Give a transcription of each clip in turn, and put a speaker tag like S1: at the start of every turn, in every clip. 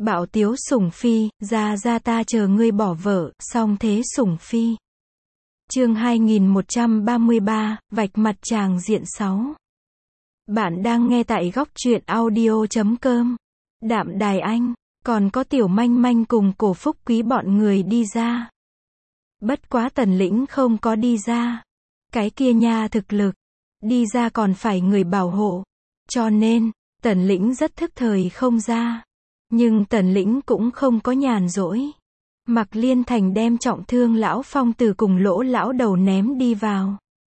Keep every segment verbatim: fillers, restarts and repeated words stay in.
S1: Bạo tiếu sủng phi, ra ra ta chờ ngươi bỏ vợ, song thế sủng phi. Chương hai nghìn một trăm ba mươi ba, vạch mặt tràng diện sáu. Bạn đang nghe tại góc truyện audio chấm com. Đạm Đài Anh, còn có Tiểu Manh Manh cùng Cổ Phúc Quý bọn người đi ra. Bất quá Tần Lĩnh không có đi ra. Cái kia nha thực lực, đi ra còn phải người bảo hộ. Cho nên, Tần Lĩnh rất thức thời không ra. Nhưng Tần Lĩnh cũng không có nhàn rỗi. Mạc Liên Thành đem trọng thương lão Phong từ cùng Lỗ lão đầu ném đi vào.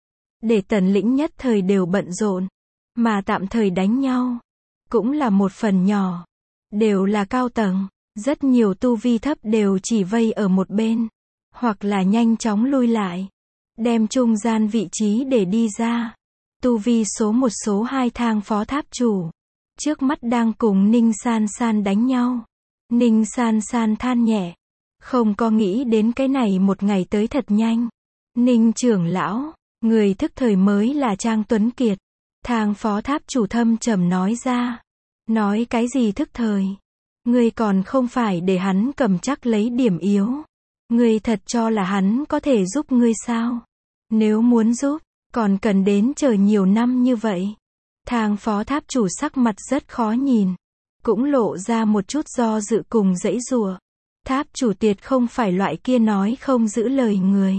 S1: Để Tần Lĩnh nhất thời đều bận rộn. Mà tạm thời đánh nhau. Cũng là một phần nhỏ. Đều là cao tầng. Rất nhiều tu vi thấp đều chỉ vây ở một bên. Hoặc là nhanh chóng lui lại. Đem trung gian vị trí để đi ra. Tu vi số một số hai thang phó tháp chủ. Trước mắt đang cùng Ninh San San đánh nhau. Ninh San San than nhẹ. Không có nghĩ đến cái này một ngày tới thật nhanh. Ninh trưởng lão, người thức thời mới là Trang Tuấn Kiệt. Thang phó tháp chủ thâm trầm nói ra. Nói cái gì thức thời? Ngươi còn không phải để hắn cầm chắc lấy điểm yếu. Ngươi thật cho là hắn có thể giúp ngươi sao? Nếu muốn giúp, còn cần đến chờ nhiều năm như vậy. Thang phó tháp chủ sắc mặt rất khó nhìn. Cũng lộ ra một chút do dự cùng giãy giụa. Tháp chủ Tiệt không phải loại kia nói không giữ lời người.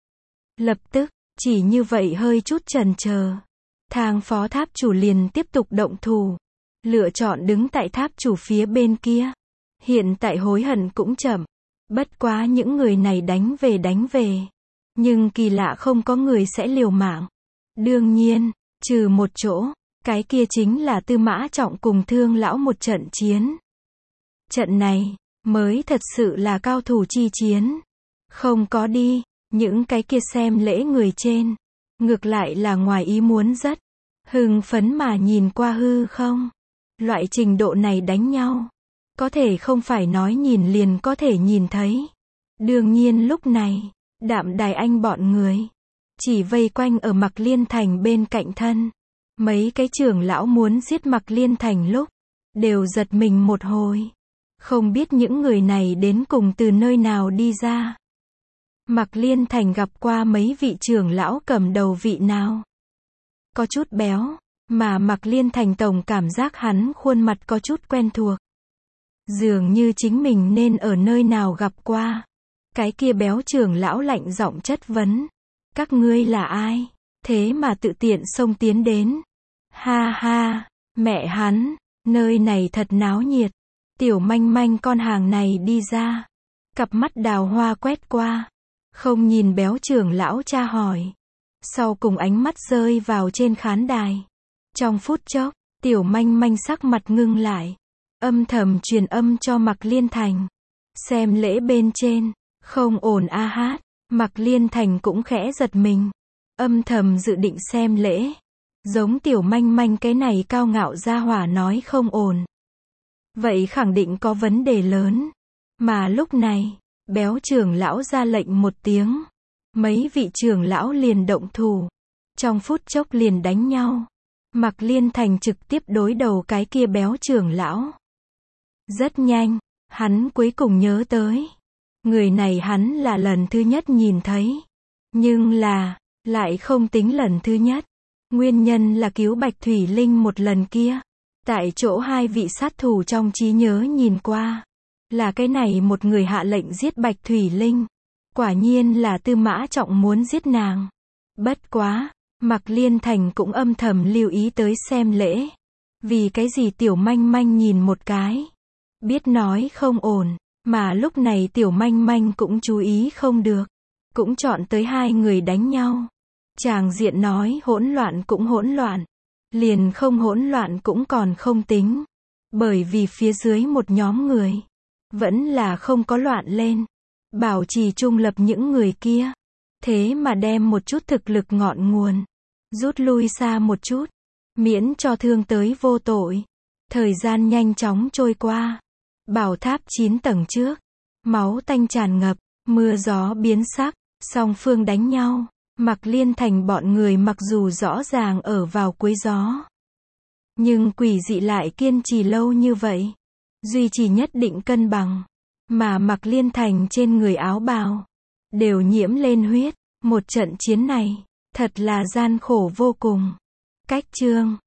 S1: Lập tức, chỉ như vậy hơi chút chần chờ. Thang phó tháp chủ liền tiếp tục động thủ. Lựa chọn đứng tại tháp chủ phía bên kia. Hiện tại hối hận cũng chậm. Bất quá những người này đánh về đánh về. Nhưng kỳ lạ không có người sẽ liều mạng. Đương nhiên, trừ một chỗ. Cái kia chính là Tư Mã Trọng cùng Thương lão một trận chiến. Trận này, mới thật sự là cao thủ chi chiến. Không có đi, những cái kia xem lễ người trên. Ngược lại là ngoài ý muốn rất. Hưng phấn mà nhìn qua hư không. Loại trình độ này đánh nhau. Có thể không phải nói nhìn liền có thể nhìn thấy. Đương nhiên lúc này, Đạm Đài Anh bọn người. Chỉ vây quanh ở Mạc Liên Thành bên cạnh thân. Mấy cái trưởng lão muốn giết Mạc Liên Thành lúc. Đều giật mình một hồi. Không biết những người này đến cùng từ nơi nào đi ra. Mạc Liên Thành gặp qua mấy vị trưởng lão cầm đầu vị nào. Có chút béo. Mà Mạc Liên Thành tổng cảm giác hắn khuôn mặt có chút quen thuộc. Dường như chính mình nên ở nơi nào gặp qua. Cái kia béo trưởng lão lạnh giọng chất vấn. Các ngươi là ai? Thế mà tự tiện xông tiến đến. Ha ha, mẹ hắn, nơi này thật náo nhiệt. Tiểu Manh Manh con hàng này đi ra. Cặp mắt đào hoa quét qua. Không nhìn béo trưởng lão tra hỏi. Sau cùng ánh mắt rơi vào trên khán đài. Trong phút chốc, Tiểu Manh Manh sắc mặt ngưng lại. Âm thầm truyền âm cho Mạc Liên Thành. Xem lễ bên trên, không ổn a hát. Mạc Liên Thành cũng khẽ giật mình. Âm thầm dự định xem lễ. Giống Tiểu Manh Manh cái này cao ngạo gia hỏa nói không ổn. Vậy khẳng định có vấn đề lớn. Mà lúc này, béo trưởng lão ra lệnh một tiếng. Mấy vị trưởng lão liền động thủ. Trong phút chốc liền đánh nhau. Mạc Liên Thành trực tiếp đối đầu cái kia béo trưởng lão. Rất nhanh, hắn cuối cùng nhớ tới. Người này hắn là lần thứ nhất nhìn thấy. Nhưng là, lại không tính lần thứ nhất. Nguyên nhân là cứu Bạch Thủy Linh một lần kia. Tại chỗ hai vị sát thủ trong trí nhớ nhìn qua. Là cái này một người hạ lệnh giết Bạch Thủy Linh. Quả nhiên là Tư Mã Trọng muốn giết nàng. Bất quá, Mạc Liên Thành cũng âm thầm lưu ý tới xem lễ. Vì cái gì Tiểu Manh Manh nhìn một cái. Biết nói không ổn. Mà lúc này Tiểu Manh Manh cũng chú ý không được. Cũng chọn tới hai người đánh nhau. Chàng diện nói hỗn loạn cũng hỗn loạn. Liền không hỗn loạn cũng còn không tính. Bởi vì phía dưới một nhóm người. Vẫn là không có loạn lên. Bảo trì trung lập những người kia. Thế mà đem một chút thực lực ngọn nguồn. Rút lui xa một chút. Miễn cho thương tới vô tội. Thời gian nhanh chóng trôi qua. Bảo tháp chín tầng trước. Máu tanh tràn ngập. Mưa gió biến sắc. Song phương đánh nhau. Mạc Liên Thành bọn người mặc dù rõ ràng ở vào cuối gió. Nhưng quỷ dị lại kiên trì lâu như vậy. duy trì nhất định cân bằng. Mà Mạc Liên Thành trên người áo bào, đều nhiễm lên huyết. Một trận chiến này, thật là gian khổ vô cùng. Cách chương